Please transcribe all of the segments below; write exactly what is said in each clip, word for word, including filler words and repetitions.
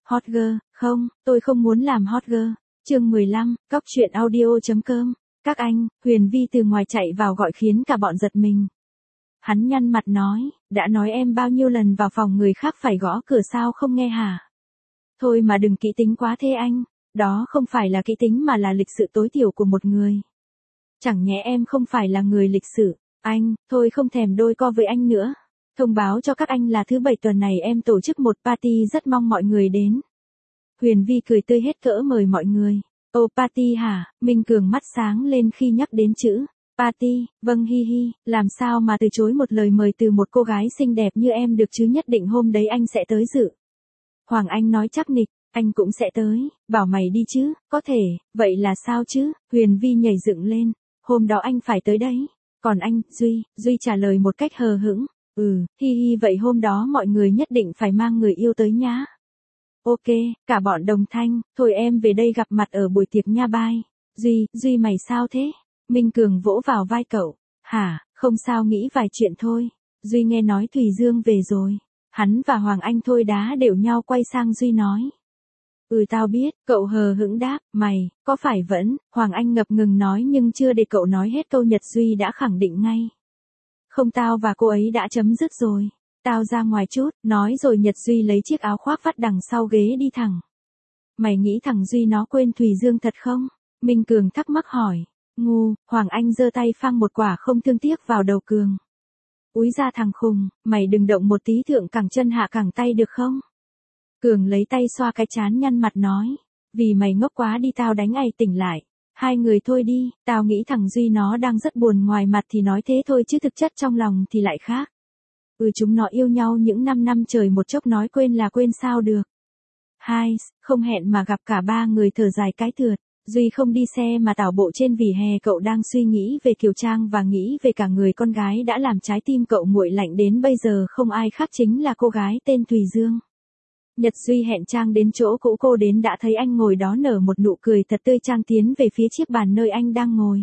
Hot girl, không, tôi không muốn làm hot girl. Chương mười lăm, cóc truyện audio.com. Các anh, Huyền Vi từ ngoài chạy vào gọi khiến cả bọn giật mình. Hắn nhăn mặt nói, đã nói em bao nhiêu lần vào phòng người khác phải gõ cửa sao không nghe hả? Thôi mà đừng kỹ tính quá thế anh, đó không phải là kỹ tính mà là lịch sự tối thiểu của một người. Chẳng nhẽ em không phải là người lịch sự, anh, thôi không thèm đôi co với anh nữa. Thông báo cho các anh là thứ bảy tuần này em tổ chức một party rất mong mọi người đến. Huyền Vi cười tươi hết cỡ mời mọi người. Ô party hả? Minh Cường mắt sáng lên khi nhắc đến chữ party, vâng hi hi, làm sao mà từ chối một lời mời từ một cô gái xinh đẹp như em được chứ, nhất định hôm đấy anh sẽ tới dự. Hoàng Anh nói chắc nịch, anh cũng sẽ tới, bảo mày đi chứ, có thể, vậy là sao chứ? Huyền Vi nhảy dựng lên, hôm đó anh phải tới đấy. Còn anh, Duy, Duy trả lời một cách hờ hững, ừ, hi hi vậy hôm đó mọi người nhất định phải mang người yêu tới nhá. Ok, cả bọn đồng thanh, thôi em về đây gặp mặt ở buổi tiệc nha bye. Duy, Duy mày sao thế? Minh Cường vỗ vào vai cậu, hả, không sao nghĩ vài chuyện thôi. Duy nghe nói Thùy Dương về rồi. Hắn và Hoàng Anh thôi đá đều nhau quay sang Duy nói. Ừ tao biết, cậu hờ hững đáp, mày, có phải vẫn, Hoàng Anh ngập ngừng nói nhưng chưa để cậu nói hết câu Nhật Duy đã khẳng định ngay. Không, tao và cô ấy đã chấm dứt rồi. Tao ra ngoài chút, nói rồi Nhật Duy lấy chiếc áo khoác vắt đằng sau ghế đi thẳng. Mày nghĩ thằng Duy nó quên Thùy Dương thật không? Minh Cường thắc mắc hỏi. Ngu, Hoàng Anh giơ tay phang một quả không thương tiếc vào đầu Cường. Úi ra thằng khùng, mày đừng động một tí thượng cẳng chân hạ cẳng tay được không? Cường lấy tay xoa cái trán nhăn mặt nói. Vì mày ngốc quá đi tao đánh ai tỉnh lại. Hai người thôi đi, tao nghĩ thằng Duy nó đang rất buồn, ngoài mặt thì nói thế thôi chứ thực chất trong lòng thì lại khác. Ừ chúng nó yêu nhau những năm năm trời, một chốc nói quên là quên sao được. Hai, không hẹn mà gặp cả ba người thở dài cái thượt. Duy không đi xe mà tảo bộ trên vỉa hè, cậu đang suy nghĩ về Kiều Trang và nghĩ về cả người con gái đã làm trái tim cậu nguội lạnh đến bây giờ, không ai khác chính là cô gái tên Thùy Dương. Nhật Duy hẹn Trang đến chỗ cũ, cô đến đã thấy anh ngồi đó nở một nụ cười thật tươi. Trang tiến về phía chiếc bàn nơi anh đang ngồi.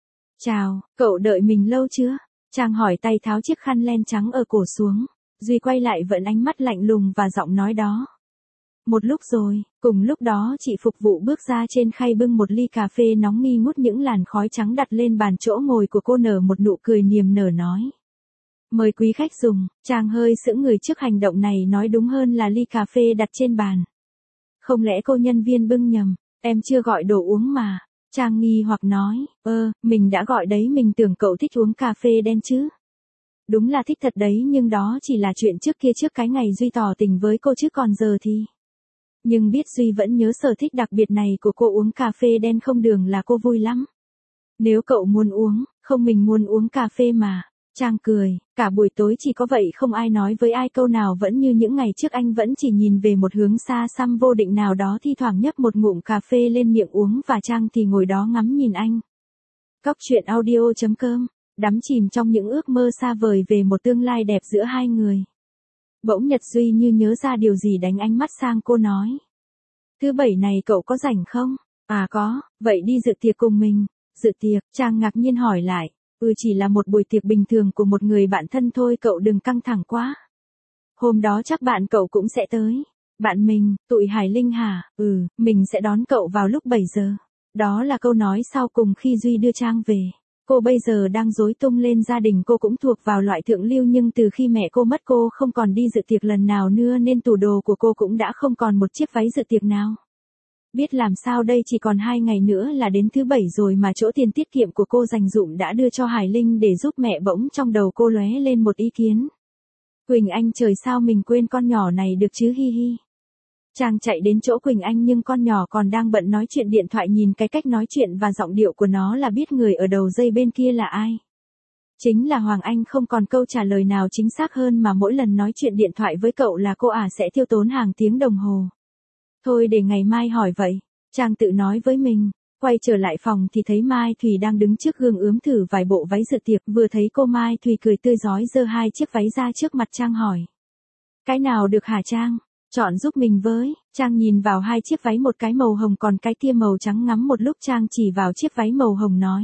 Chào, cậu đợi mình lâu chưa? Trang hỏi, tay tháo chiếc khăn len trắng ở cổ xuống. Duy quay lại vẫn ánh mắt lạnh lùng và giọng nói đó. Một lúc rồi. Cùng lúc đó chị phục vụ bước ra trên khay bưng một ly cà phê nóng nghi ngút những làn khói trắng đặt lên bàn chỗ ngồi của cô, nở một nụ cười niềm nở nói. Mời quý khách dùng. Trang hơi sững người trước hành động này, nói đúng hơn là ly cà phê đặt trên bàn. Không lẽ cô nhân viên bưng nhầm, em chưa gọi đồ uống mà. Trang nghi hoặc nói, ơ, mình đã gọi đấy, mình tưởng cậu thích uống cà phê đen chứ. Đúng là thích thật đấy, nhưng đó chỉ là chuyện trước kia, trước cái ngày Duy tỏ tình với cô, chứ còn giờ thì... Nhưng biết Duy vẫn nhớ sở thích đặc biệt này của cô, uống cà phê đen không đường là cô vui lắm. Nếu cậu muốn uống, không mình muốn uống cà phê mà. Trang cười, cả buổi tối chỉ có vậy, không ai nói với ai câu nào, vẫn như những ngày trước, anh vẫn chỉ nhìn về một hướng xa xăm vô định nào đó, thi thoảng nhấp một ngụm cà phê lên miệng uống, và Trang thì ngồi đó ngắm nhìn anh. Cóc truyện audio.com, đắm chìm trong những ước mơ xa vời về một tương lai đẹp giữa hai người. Bỗng Nhật Duy như nhớ ra điều gì đánh ánh mắt sang cô nói. Thứ bảy này cậu có rảnh không? À có, vậy đi dự tiệc cùng mình. Dự tiệc? Trang ngạc nhiên hỏi lại. Ừ chỉ là một buổi tiệc bình thường của một người bạn thân thôi, cậu đừng căng thẳng quá. Hôm đó chắc bạn cậu cũng sẽ tới. Bạn mình, tụi Hải Linh hả? Ừ, mình sẽ đón cậu vào lúc bảy giờ. Đó là câu nói sau cùng khi Duy đưa Trang về. Cô bây giờ đang rối tung lên, gia đình cô cũng thuộc vào loại thượng lưu, nhưng từ khi mẹ cô mất cô không còn đi dự tiệc lần nào nữa, nên tủ đồ của cô cũng đã không còn một chiếc váy dự tiệc nào. Biết làm sao đây, chỉ còn hai ngày nữa là đến thứ bảy rồi mà chỗ tiền tiết kiệm của cô dành dụm đã đưa cho Hải Linh để giúp mẹ. Bỗng trong đầu cô lóe lên một ý kiến. Quỳnh Anh, trời sao mình quên con nhỏ này được chứ, hi hi. Trang chạy đến chỗ Quỳnh Anh nhưng con nhỏ còn đang bận nói chuyện điện thoại, nhìn cái cách nói chuyện và giọng điệu của nó là biết người ở đầu dây bên kia là ai. Chính là Hoàng Anh. Không còn câu trả lời nào chính xác hơn mà mỗi lần nói chuyện điện thoại với cậu là cô à sẽ tiêu tốn hàng tiếng đồng hồ. Thôi để ngày mai hỏi vậy, Trang tự nói với mình. Quay trở lại phòng thì thấy Mai Thùy đang đứng trước gương ướm thử vài bộ váy dự tiệc. Vừa thấy cô, Mai Thùy cười tươi rói giơ hai chiếc váy ra trước mặt Trang hỏi. Cái nào được hả Trang? Chọn giúp mình với. Trang nhìn vào hai chiếc váy, một cái màu hồng còn cái kia màu trắng. Ngắm một lúc Trang chỉ vào chiếc váy màu hồng nói.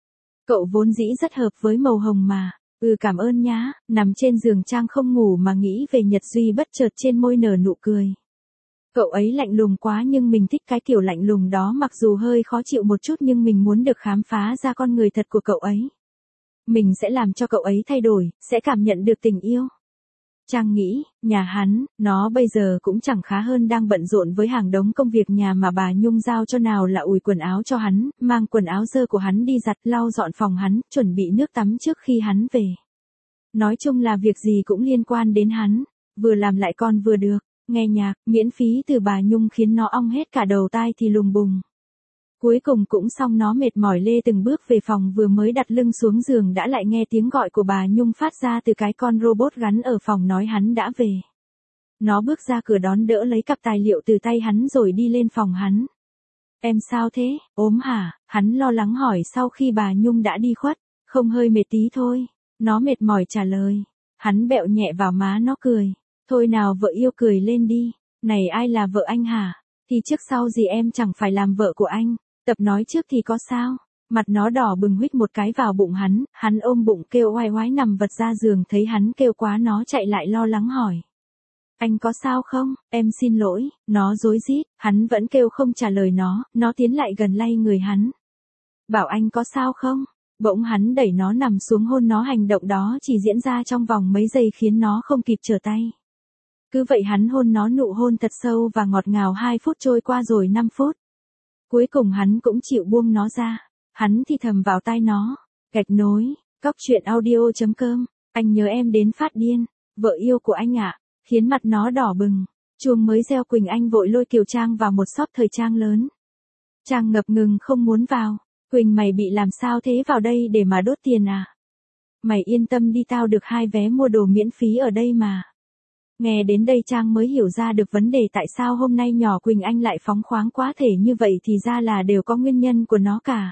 Cậu vốn dĩ rất hợp với màu hồng mà. Ừ cảm ơn nhá. Nằm trên giường Trang không ngủ mà nghĩ về Nhật Duy, bất chợt trên môi nở nụ cười. Cậu ấy lạnh lùng quá nhưng mình thích cái kiểu lạnh lùng đó, mặc dù hơi khó chịu một chút nhưng mình muốn được khám phá ra con người thật của cậu ấy. Mình sẽ làm cho cậu ấy thay đổi, sẽ cảm nhận được tình yêu. Trang nghĩ, nhà hắn, nó bây giờ cũng chẳng khá hơn đang bận rộn với hàng đống công việc nhà mà bà Nhung giao cho, nào là ủi quần áo cho hắn, mang quần áo dơ của hắn đi giặt, lau dọn phòng hắn, chuẩn bị nước tắm trước khi hắn về. Nói chung là việc gì cũng liên quan đến hắn, vừa làm lại còn vừa được, nghe nhạc, miễn phí từ bà Nhung khiến nó ong hết cả đầu tai thì lùng bùng. Cuối cùng cũng xong, nó mệt mỏi lê từng bước về phòng, vừa mới đặt lưng xuống giường đã lại nghe tiếng gọi của bà Nhung phát ra từ cái con robot gắn ở phòng nói hắn đã về. Nó bước ra cửa đón đỡ lấy cặp tài liệu từ tay hắn rồi đi lên phòng hắn. Em sao thế, ốm hả? Hắn lo lắng hỏi sau khi bà Nhung đã đi khuất. Không, hơi mệt tí thôi. Nó mệt mỏi trả lời. Hắn bẹo nhẹ vào má nó cười. Thôi nào vợ yêu, cười lên đi. Này, ai là vợ anh hả? Thì trước sau gì em chẳng phải làm vợ của anh. Tập nói trước thì có sao? Mặt nó đỏ bừng, huých một cái vào bụng hắn, hắn ôm bụng kêu oai oái nằm vật ra giường, thấy hắn kêu quá nó chạy lại lo lắng hỏi. Anh có sao không? Em xin lỗi, nó rối rít, hắn vẫn kêu không trả lời nó, nó tiến lại gần lay người hắn. Bảo anh có sao không? Bỗng hắn đẩy nó nằm xuống hôn nó, hành động đó chỉ diễn ra trong vòng mấy giây khiến nó không kịp trở tay. Cứ vậy hắn hôn nó, nụ hôn thật sâu và ngọt ngào, hai phút trôi qua rồi năm phút. Cuối cùng hắn cũng chịu buông nó ra. Hắn thì thầm vào tai nó. Gạch nối, cóc truyện audio chấm com. Anh nhớ em đến phát điên. Vợ yêu của anh ạ. À, khiến mặt nó đỏ bừng. Chuông mới reo, Quỳnh Anh vội lôi Kiều Trang vào một shop thời trang lớn. Trang ngập ngừng không muốn vào. Quỳnh, mày bị làm sao thế, vào đây để mà đốt tiền à? Mày yên tâm đi, tao được hai vé mua đồ miễn phí ở đây mà. Nghe đến đây Trang mới hiểu ra được vấn đề tại sao hôm nay nhỏ Quỳnh Anh lại phóng khoáng quá thể như vậy, thì ra là đều có nguyên nhân của nó cả.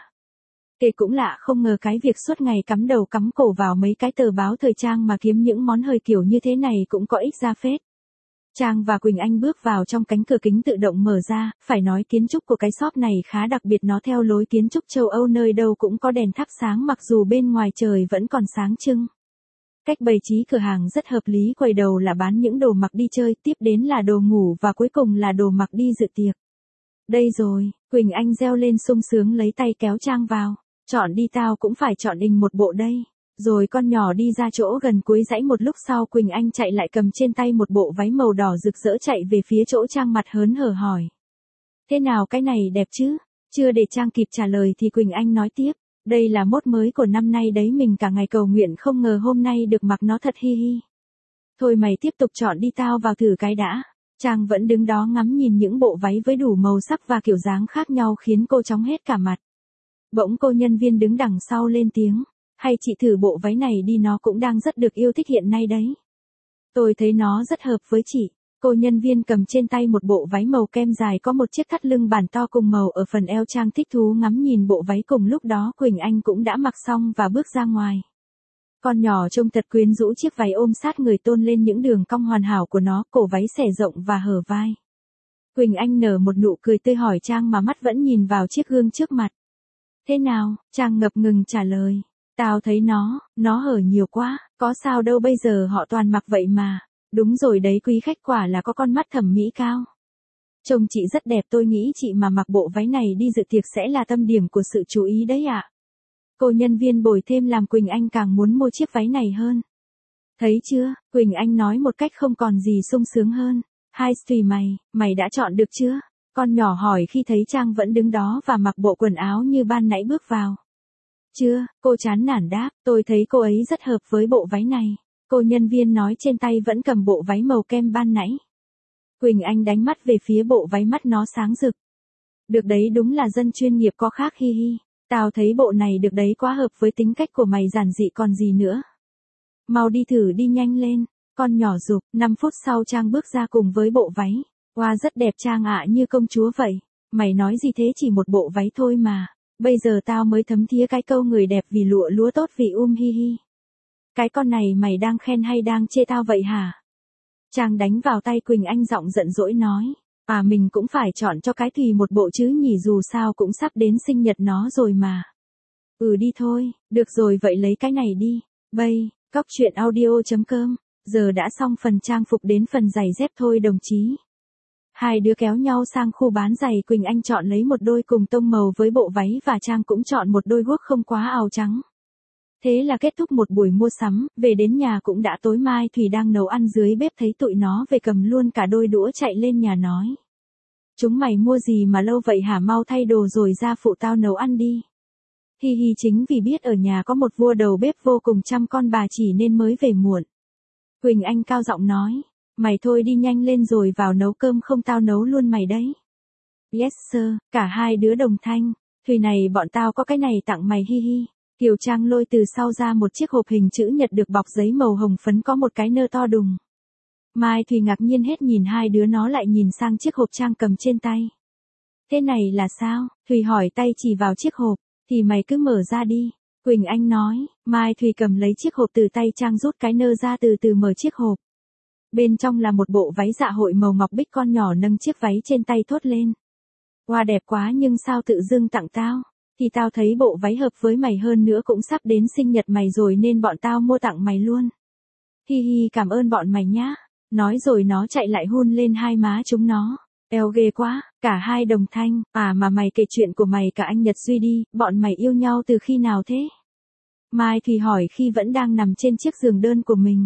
Kể cũng lạ, không ngờ cái việc suốt ngày cắm đầu cắm cổ vào mấy cái tờ báo thời trang mà kiếm những món hời kiểu như thế này cũng có ích ra phết. Trang và Quỳnh Anh bước vào trong cánh cửa kính tự động mở ra, phải nói kiến trúc của cái shop này khá đặc biệt, nó theo lối kiến trúc châu Âu, nơi đâu cũng có đèn thắp sáng mặc dù bên ngoài trời vẫn còn sáng trưng. Cách bày trí cửa hàng rất hợp lý, quầy đầu là bán những đồ mặc đi chơi, tiếp đến là đồ ngủ và cuối cùng là đồ mặc đi dự tiệc. Đây rồi, Quỳnh Anh reo lên sung sướng lấy tay kéo Trang vào. Chọn đi, tao cũng phải chọn đình một bộ đây. Rồi con nhỏ đi ra chỗ gần cuối dãy, một lúc sau Quỳnh Anh chạy lại cầm trên tay một bộ váy màu đỏ rực rỡ, chạy về phía chỗ Trang, mặt hớn hở hỏi. Thế nào, cái này đẹp chứ? Chưa để Trang kịp trả lời thì Quỳnh Anh nói tiếp. Đây là mốt mới của năm nay đấy, mình cả ngày cầu nguyện không ngờ hôm nay được mặc nó, thật hi hi. Thôi mày tiếp tục chọn đi, tao vào thử cái đã. Trang vẫn đứng đó ngắm nhìn những bộ váy với đủ màu sắc và kiểu dáng khác nhau khiến cô chóng hết cả mặt. Bỗng cô nhân viên đứng đằng sau lên tiếng. Hay chị thử bộ váy này đi, nó cũng đang rất được yêu thích hiện nay đấy. Tôi thấy nó rất hợp với chị. Cô nhân viên cầm trên tay một bộ váy màu kem dài có một chiếc thắt lưng bản to cùng màu ở phần eo. Trang thích thú ngắm nhìn bộ váy, cùng lúc đó Quỳnh Anh cũng đã mặc xong và bước ra ngoài. Con nhỏ trông thật quyến rũ, chiếc váy ôm sát người tôn lên những đường cong hoàn hảo của nó, cổ váy xẻ rộng và hở vai. Quỳnh Anh nở một nụ cười tươi hỏi Trang mà mắt vẫn nhìn vào chiếc gương trước mặt. Thế nào? Trang ngập ngừng trả lời. Tao thấy nó, nó hở nhiều quá, có sao đâu, bây giờ họ toàn mặc vậy mà. Đúng rồi đấy, quý khách quả là có con mắt thẩm mỹ cao. Trông chị rất đẹp, tôi nghĩ chị mà mặc bộ váy này đi dự tiệc sẽ là tâm điểm của sự chú ý đấy ạ. Cô nhân viên bồi thêm làm Quỳnh Anh càng muốn mua chiếc váy này hơn. Thấy chưa, Quỳnh Anh nói một cách không còn gì sung sướng hơn. Hai tùy mày, mày đã chọn được chưa? Con nhỏ hỏi khi thấy Trang vẫn đứng đó và mặc bộ quần áo như ban nãy bước vào. Chưa, cô chán nản đáp, tôi thấy cô ấy rất hợp với bộ váy này. Cô nhân viên nói trên tay vẫn cầm bộ váy màu kem ban nãy. Quỳnh Anh đánh mắt về phía bộ váy, mắt nó sáng rực. Được đấy, đúng là dân chuyên nghiệp có khác, hi hi. Tao thấy bộ này được đấy, quá hợp với tính cách của mày, giản dị còn gì nữa. Mau đi thử đi, nhanh lên. Con nhỏ giục. Năm phút sau Trang bước ra cùng với bộ váy. Wow, rất đẹp Trang ạ, như công chúa vậy. Mày nói gì thế, chỉ một bộ váy thôi mà. Bây giờ tao mới thấm thía cái câu người đẹp vì lụa, lúa tốt vì um, hi hi. Cái con này mày đang khen hay đang chê tao vậy hả? Trang đánh vào tay Quỳnh Anh, giọng giận dỗi nói. À, mình cũng phải chọn cho cái tùy một bộ chứ nhỉ, dù sao cũng sắp đến sinh nhật nó rồi mà. Ừ đi thôi, được rồi vậy lấy cái này đi. Bây, cóc truyện audio chấm com. Giờ đã xong phần trang phục, đến phần giày dép thôi đồng chí. Hai đứa kéo nhau sang khu bán giày, Quỳnh Anh chọn lấy một đôi cùng tông màu với bộ váy và Trang cũng chọn một đôi guốc không quá áo trắng. Thế là kết thúc một buổi mua sắm, về đến nhà cũng đã tối. Mai Thùy đang nấu ăn dưới bếp thấy tụi nó về cầm luôn cả đôi đũa chạy lên nhà nói. Chúng mày mua gì mà lâu vậy hả, mau thay đồ rồi ra phụ tao nấu ăn đi. Hi hi, chính vì biết ở nhà có một vua đầu bếp vô cùng chăm con bà chỉ nên mới về muộn. Quỳnh Anh cao giọng nói, mày thôi đi nhanh lên rồi vào nấu cơm không tao nấu luôn mày đấy. Yes sir, cả hai đứa đồng thanh. Thùy này bọn tao có cái này tặng mày hi hi. Kiều Trang lôi từ sau ra một chiếc hộp hình chữ nhật được bọc giấy màu hồng phấn có một cái nơ to đùng. Mai Thùy ngạc nhiên hết nhìn hai đứa nó lại nhìn sang chiếc hộp Trang cầm trên tay. Thế này là sao? Thùy hỏi tay chỉ vào chiếc hộp, thì mày cứ mở ra đi. Quỳnh Anh nói, Mai Thùy cầm lấy chiếc hộp từ tay Trang rút cái nơ ra từ từ mở chiếc hộp. Bên trong là một bộ váy dạ hội màu ngọc bích, con nhỏ nâng chiếc váy trên tay thốt lên. Wow đẹp quá, nhưng sao tự dưng tặng tao? Thì tao thấy bộ váy hợp với mày, hơn nữa cũng sắp đến sinh nhật mày rồi nên bọn tao mua tặng mày luôn. Hi hi, cảm ơn bọn mày nhá. Nói rồi nó chạy lại hôn lên hai má chúng nó. Eo ghê quá, cả hai đồng thanh. À mà mày kể chuyện của mày cả anh Nhật Duy đi, bọn mày yêu nhau từ khi nào thế? Mai Thùy hỏi khi vẫn đang nằm trên chiếc giường đơn của mình.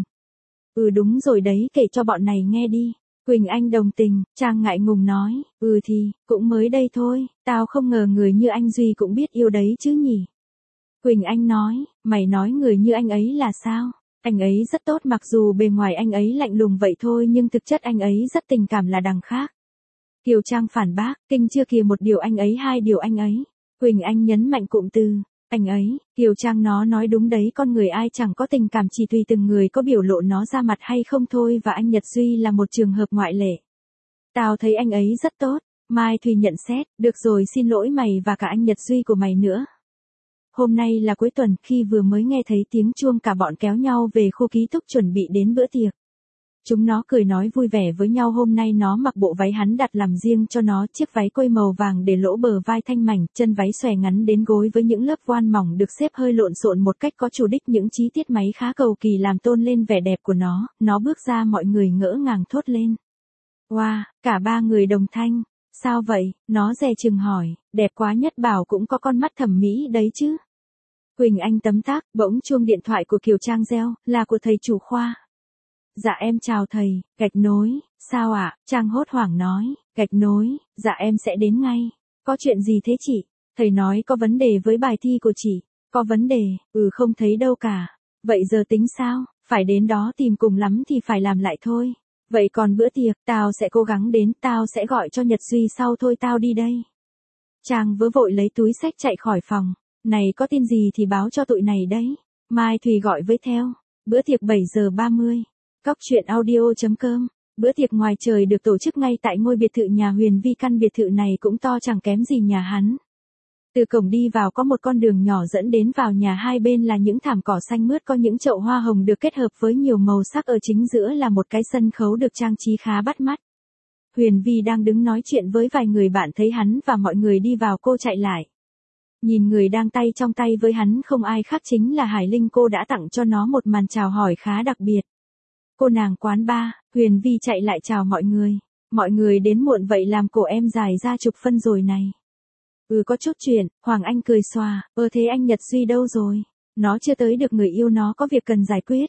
Ừ đúng rồi đấy, kể cho bọn này nghe đi. Quỳnh Anh đồng tình. Trang ngại ngùng nói, ừ thì, cũng mới đây thôi, tao không ngờ người như anh Duy cũng biết yêu đấy chứ nhỉ. Quỳnh Anh nói, mày nói người như anh ấy là sao? Anh ấy rất tốt, mặc dù bề ngoài anh ấy lạnh lùng vậy thôi nhưng thực chất anh ấy rất tình cảm là đằng khác. Kiều Trang phản bác, kinh chưa kìa, một điều anh ấy, hai điều anh ấy. Quỳnh Anh nhấn mạnh cụm từ, anh ấy. Kiều Trang nó nói đúng đấy, con người ai chẳng có tình cảm, chỉ tùy từng người có biểu lộ nó ra mặt hay không thôi, và anh Nhật Duy là một trường hợp ngoại lệ. Tao thấy anh ấy rất tốt. Mai Thùy nhận xét, được rồi, xin lỗi mày và cả anh Nhật Duy của mày nữa. Hôm nay là cuối tuần, khi vừa mới nghe thấy tiếng chuông cả bọn kéo nhau về khu ký túc chuẩn bị đến bữa tiệc. Chúng nó cười nói vui vẻ với nhau. Hôm nay nó mặc bộ váy hắn đặt làm riêng cho nó, chiếc váy quây màu vàng để lỗ bờ vai thanh mảnh, chân váy xòe ngắn đến gối với những lớp voan mỏng được xếp hơi lộn xộn một cách có chủ đích, những chi tiết máy khá cầu kỳ làm tôn lên vẻ đẹp của nó. Nó bước ra, mọi người ngỡ ngàng thốt lên. Wow, cả ba người đồng thanh. Sao vậy? Nó dè chừng hỏi, đẹp quá, nhất bảo cũng có con mắt thẩm mỹ đấy chứ. Quỳnh Anh tấm tắc, bỗng chuông điện thoại của Kiều Trang reo, là của thầy chủ khoa. Dạ em chào thầy, gạch nối, sao ạ? À? Trang hốt hoảng nói, gạch nối, dạ em sẽ đến ngay. Có chuyện gì thế chị? Thầy nói có vấn đề với bài thi của chị. Có vấn đề? Ừ không thấy đâu cả. Vậy giờ tính sao? Phải đến đó tìm, cùng lắm thì phải làm lại thôi. Vậy còn bữa tiệc, tao sẽ cố gắng đến, tao sẽ gọi cho Nhật Duy sau thôi, tao đi đây. Trang vớ vội lấy túi xách chạy khỏi phòng. Này có tin gì thì báo cho tụi này đấy. Mai Thùy gọi với theo. Bữa tiệc bảy giờ ba mươi. Cóc truyện audio chấm com. Bữa tiệc ngoài trời được tổ chức ngay tại ngôi biệt thự nhà Huyền Vi. Căn biệt thự này cũng to chẳng kém gì nhà hắn. Từ cổng đi vào có một con đường nhỏ dẫn đến vào nhà, hai bên là những thảm cỏ xanh mướt, có những chậu hoa hồng được kết hợp với nhiều màu sắc, ở chính giữa là một cái sân khấu được trang trí khá bắt mắt. Huyền Vi đang đứng nói chuyện với vài người bạn, thấy hắn và mọi người đi vào cô chạy lại. Nhìn người đang tay trong tay với hắn không ai khác chính là Hải Linh, cô đã tặng cho nó một màn chào hỏi khá đặc biệt. Cô nàng quán ba. Huyền Vi chạy lại chào mọi người. Mọi người đến muộn vậy làm cổ em dài ra chục phân rồi này. Ừ có chút chuyện. Hoàng Anh cười xòa, ơ thế anh Nhật Duy đâu rồi? Nó chưa tới được, người yêu nó có việc cần giải quyết.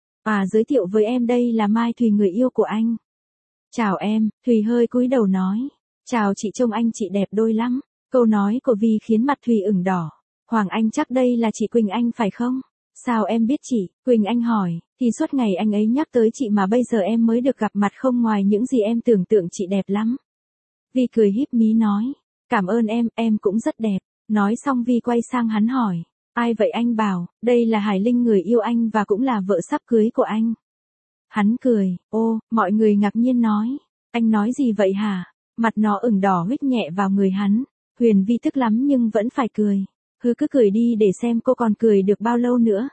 À giới thiệu với em, đây là Mai Thùy, người yêu của anh. Chào em. Thùy hơi cúi đầu nói. Chào chị, trông anh chị đẹp đôi lắm. Câu nói của Vi khiến mặt Thùy ửng đỏ. Hoàng Anh, chắc đây là chị Quỳnh Anh phải không? Sao em biết chị? Quỳnh Anh hỏi, thì suốt ngày anh ấy nhắc tới chị mà bây giờ em mới được gặp mặt, không ngoài những gì em tưởng tượng, chị đẹp lắm. Vi cười híp mí nói, cảm ơn em, em cũng rất đẹp. Nói xong Vi quay sang hắn hỏi, ai vậy? Anh bảo, đây là Hải Linh, người yêu anh và cũng là vợ sắp cưới của anh. Hắn cười, ô, mọi người ngạc nhiên nói, anh nói gì vậy hả? Mặt nó ửng đỏ, huých nhẹ vào người hắn. Huyền Vi tức lắm nhưng vẫn phải cười. Hứ cứ cười đi để xem cô còn cười được bao lâu nữa.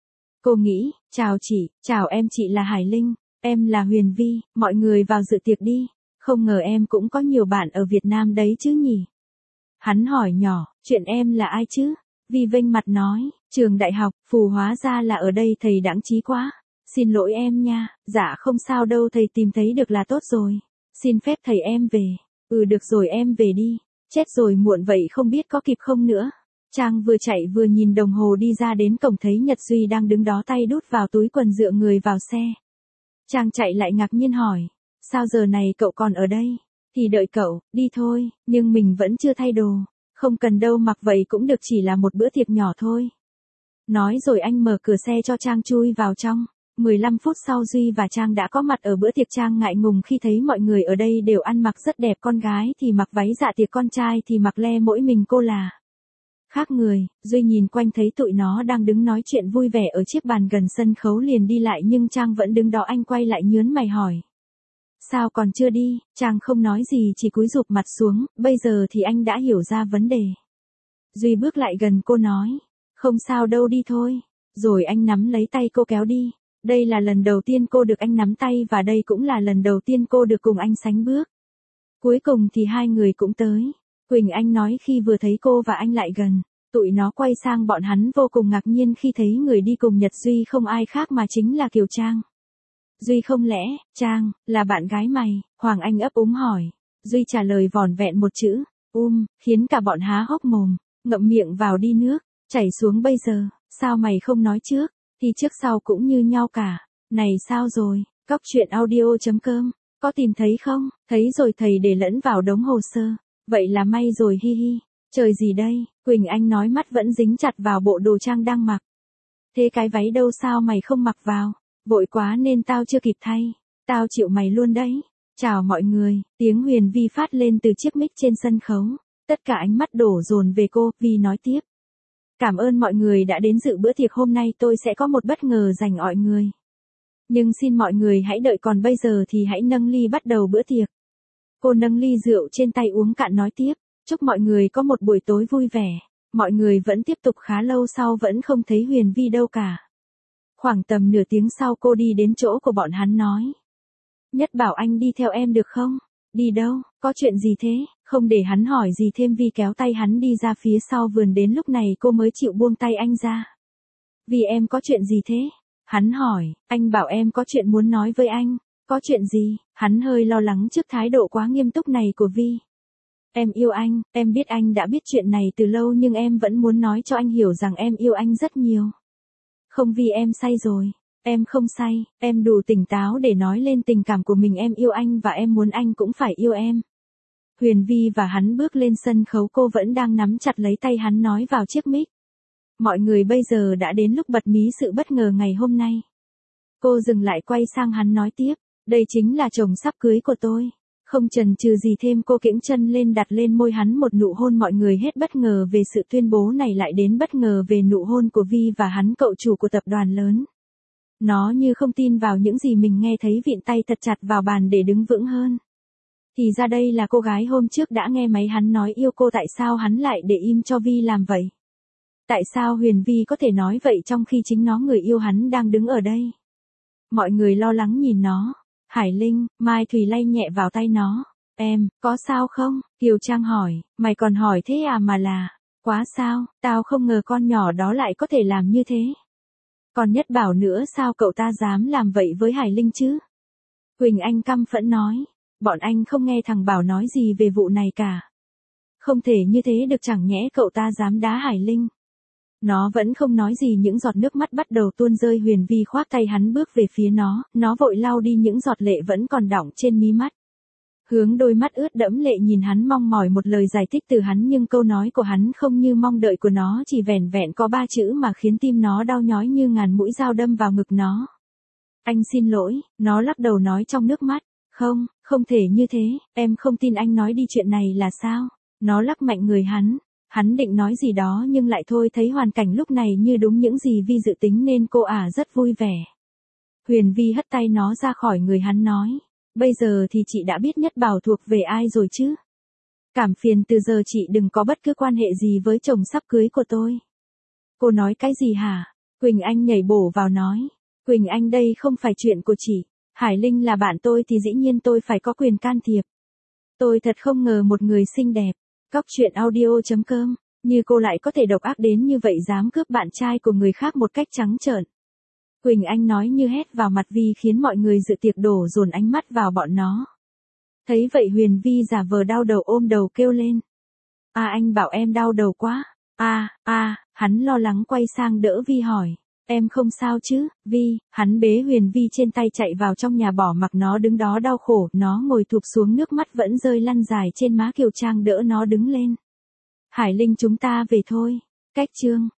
Cô nghĩ, chào chị, chào em, chị là Hải Linh, em là Huyền Vi, mọi người vào dự tiệc đi. Không ngờ em cũng có nhiều bạn ở Việt Nam đấy chứ nhỉ? Hắn hỏi nhỏ, chuyện em là ai chứ? Vi vênh mặt nói, trường đại học, phù hóa ra là ở đây, thầy đãng trí quá. Xin lỗi em nha. Dạ không sao đâu thầy, tìm thấy được là tốt rồi. Xin phép thầy em về. Ừ được rồi em về đi. Chết rồi muộn vậy không biết có kịp không nữa. Trang vừa chạy vừa nhìn đồng hồ đi ra đến cổng thấy Nhật Duy đang đứng đó tay đút vào túi quần dựa người vào xe. Trang chạy lại ngạc nhiên hỏi. Sao giờ này cậu còn ở đây? Thì đợi cậu, đi thôi, nhưng mình vẫn chưa thay đồ. Không cần đâu mặc vậy cũng được chỉ là một bữa tiệc nhỏ thôi. Nói rồi anh mở cửa xe cho Trang chui vào trong. mười lăm phút sau Duy và Trang đã có mặt ở bữa tiệc. Trang ngại ngùng khi thấy mọi người ở đây đều ăn mặc rất đẹp, con gái thì mặc váy dạ tiệc, con trai thì mặc le, mỗi mình cô là khác người. Duy nhìn quanh thấy tụi nó đang đứng nói chuyện vui vẻ ở chiếc bàn gần sân khấu liền đi lại nhưng Trang vẫn đứng đó. Anh quay lại nhớn mày hỏi. Sao còn chưa đi? Trang không nói gì chỉ cúi rụp mặt xuống, bây giờ thì anh đã hiểu ra vấn đề. Duy bước lại gần cô nói. Không sao đâu, đi thôi. Rồi anh nắm lấy tay cô kéo đi. Đây là lần đầu tiên cô được anh nắm tay và đây cũng là lần đầu tiên cô được cùng anh sánh bước. Cuối cùng thì hai người cũng tới. Quỳnh Anh nói khi vừa thấy cô và anh lại gần. Tụi nó quay sang bọn hắn vô cùng ngạc nhiên khi thấy người đi cùng Nhật Duy không ai khác mà chính là Kiều Trang. Duy không lẽ, Trang, là bạn gái mày? Hoàng Anh ấp úng hỏi. Duy trả lời vỏn vẹn một chữ, um, khiến cả bọn há hốc mồm, ngậm miệng vào đi nước, chảy xuống bây giờ, sao mày không nói trước, thì trước sau cũng như nhau cả. Này sao rồi, cóc truyện audio chấm com, có tìm thấy không? Thấy rồi thầy để lẫn vào đống hồ sơ. Vậy là may rồi hi hi. Trời gì đây? Quỳnh Anh nói mắt vẫn dính chặt vào bộ đồ Trang đang mặc. Thế cái váy đâu sao mày không mặc vào? Vội quá nên tao chưa kịp thay. Tao chịu mày luôn đấy. Chào mọi người, tiếng Huyền Vi phát lên từ chiếc mic trên sân khấu. Tất cả ánh mắt đổ dồn về cô, Vi nói tiếp. Cảm ơn mọi người đã đến dự bữa tiệc hôm nay, tôi sẽ có một bất ngờ dành mọi người. Nhưng xin mọi người hãy đợi, còn bây giờ thì hãy nâng ly bắt đầu bữa tiệc. Cô nâng ly rượu trên tay uống cạn nói tiếp. Chúc mọi người có một buổi tối vui vẻ. Mọi người vẫn tiếp tục khá lâu sau vẫn không thấy Huyền Vi đâu cả. Khoảng tầm nửa tiếng sau cô đi đến chỗ của bọn hắn nói. Nhất bảo anh đi theo em được không? Đi đâu, có chuyện gì thế? Không để hắn hỏi gì thêm Vi kéo tay hắn đi ra phía sau vườn, đến lúc này cô mới chịu buông tay anh ra. Vì em có chuyện gì thế? Hắn hỏi, anh bảo em có chuyện muốn nói với anh. Có chuyện gì? Hắn hơi lo lắng trước thái độ quá nghiêm túc này của Vi. Em yêu anh, em biết anh đã biết chuyện này từ lâu nhưng em vẫn muốn nói cho anh hiểu rằng em yêu anh rất nhiều. Không vì em say rồi, em không say, em đủ tỉnh táo để nói lên tình cảm của mình. Em yêu anh và em muốn anh cũng phải yêu em. Huyền Vi và hắn bước lên sân khấu, cô vẫn đang nắm chặt lấy tay hắn nói vào chiếc mic. Mọi người bây giờ đã đến lúc bật mí sự bất ngờ ngày hôm nay. Cô dừng lại quay sang hắn nói tiếp, đây chính là chồng sắp cưới của tôi. Không chần chừ gì thêm cô kiễng chân lên đặt lên môi hắn một nụ hôn. Mọi người hết bất ngờ về sự tuyên bố này lại đến bất ngờ về nụ hôn của Vi và hắn, cậu chủ của tập đoàn lớn. Nó như không tin vào những gì mình nghe thấy, vịn tay thật chặt vào bàn để đứng vững hơn. Thì ra đây là cô gái hôm trước đã nghe máy hắn nói yêu cô. Tại sao hắn lại để im cho Vi làm vậy? Tại sao Huyền Vi có thể nói vậy trong khi chính nó, người yêu hắn, đang đứng ở đây? Mọi người lo lắng nhìn nó. Hải Linh, Mai Thùy lay nhẹ vào tay nó. Em, có sao không? Kiều Trang hỏi, mày còn hỏi thế à? Mà là, quá sao, tao không ngờ con nhỏ đó lại có thể làm như thế. Còn Nhất Bảo nữa, sao cậu ta dám làm vậy với Hải Linh chứ? Quỳnh Anh căm phẫn nói, bọn anh không nghe thằng Bảo nói gì về vụ này cả. Không thể như thế được, chẳng nhẽ cậu ta dám đá Hải Linh. Nó vẫn không nói gì, những giọt nước mắt bắt đầu tuôn rơi. Huyền Vi khoác tay hắn bước về phía nó, nó vội lau đi những giọt lệ vẫn còn đọng trên mí mắt. Hướng đôi mắt ướt đẫm lệ nhìn hắn, mong mỏi một lời giải thích từ hắn nhưng câu nói của hắn không như mong đợi của nó, chỉ vẻn vẹn có ba chữ mà khiến tim nó đau nhói như ngàn mũi dao đâm vào ngực nó. Anh xin lỗi, nó lắc đầu nói trong nước mắt. Không, không thể như thế, em không tin anh, nói đi, chuyện này là sao? Nó lắc mạnh người hắn. Hắn định nói gì đó nhưng lại thôi, thấy hoàn cảnh lúc này như đúng những gì Vi dự tính nên cô ả rất vui vẻ. Huyền Vi hất tay nó ra khỏi người hắn nói, bây giờ thì chị đã biết Nhất Bảo thuộc về ai rồi chứ? Cảm phiền từ giờ chị đừng có bất cứ quan hệ gì với chồng sắp cưới của tôi. Cô nói cái gì hả? Quỳnh Anh nhảy bổ vào nói, Quỳnh Anh, đây không phải chuyện của chị. Hải Linh là bạn tôi thì dĩ nhiên tôi phải có quyền can thiệp. Tôi thật không ngờ một người xinh đẹp, cóc truyện audio chấm com, như cô lại có thể độc ác đến như vậy, dám cướp bạn trai của người khác một cách trắng trợn. Quỳnh Anh nói như hét vào mặt Vi khiến mọi người dự tiệc đổ dồn ánh mắt vào bọn nó. Thấy vậy Huyền Vi giả vờ đau đầu ôm đầu kêu lên. À anh bảo em đau đầu quá. À, à, hắn lo lắng quay sang đỡ Vi hỏi. Em không sao chứ, Vi, hắn bế Huyền Vi trên tay chạy vào trong nhà bỏ mặc nó đứng đó đau khổ, nó ngồi thụp xuống nước mắt vẫn rơi lăn dài trên má Kiều Trang đỡ nó đứng lên. Hải Linh chúng ta về thôi. Cách chương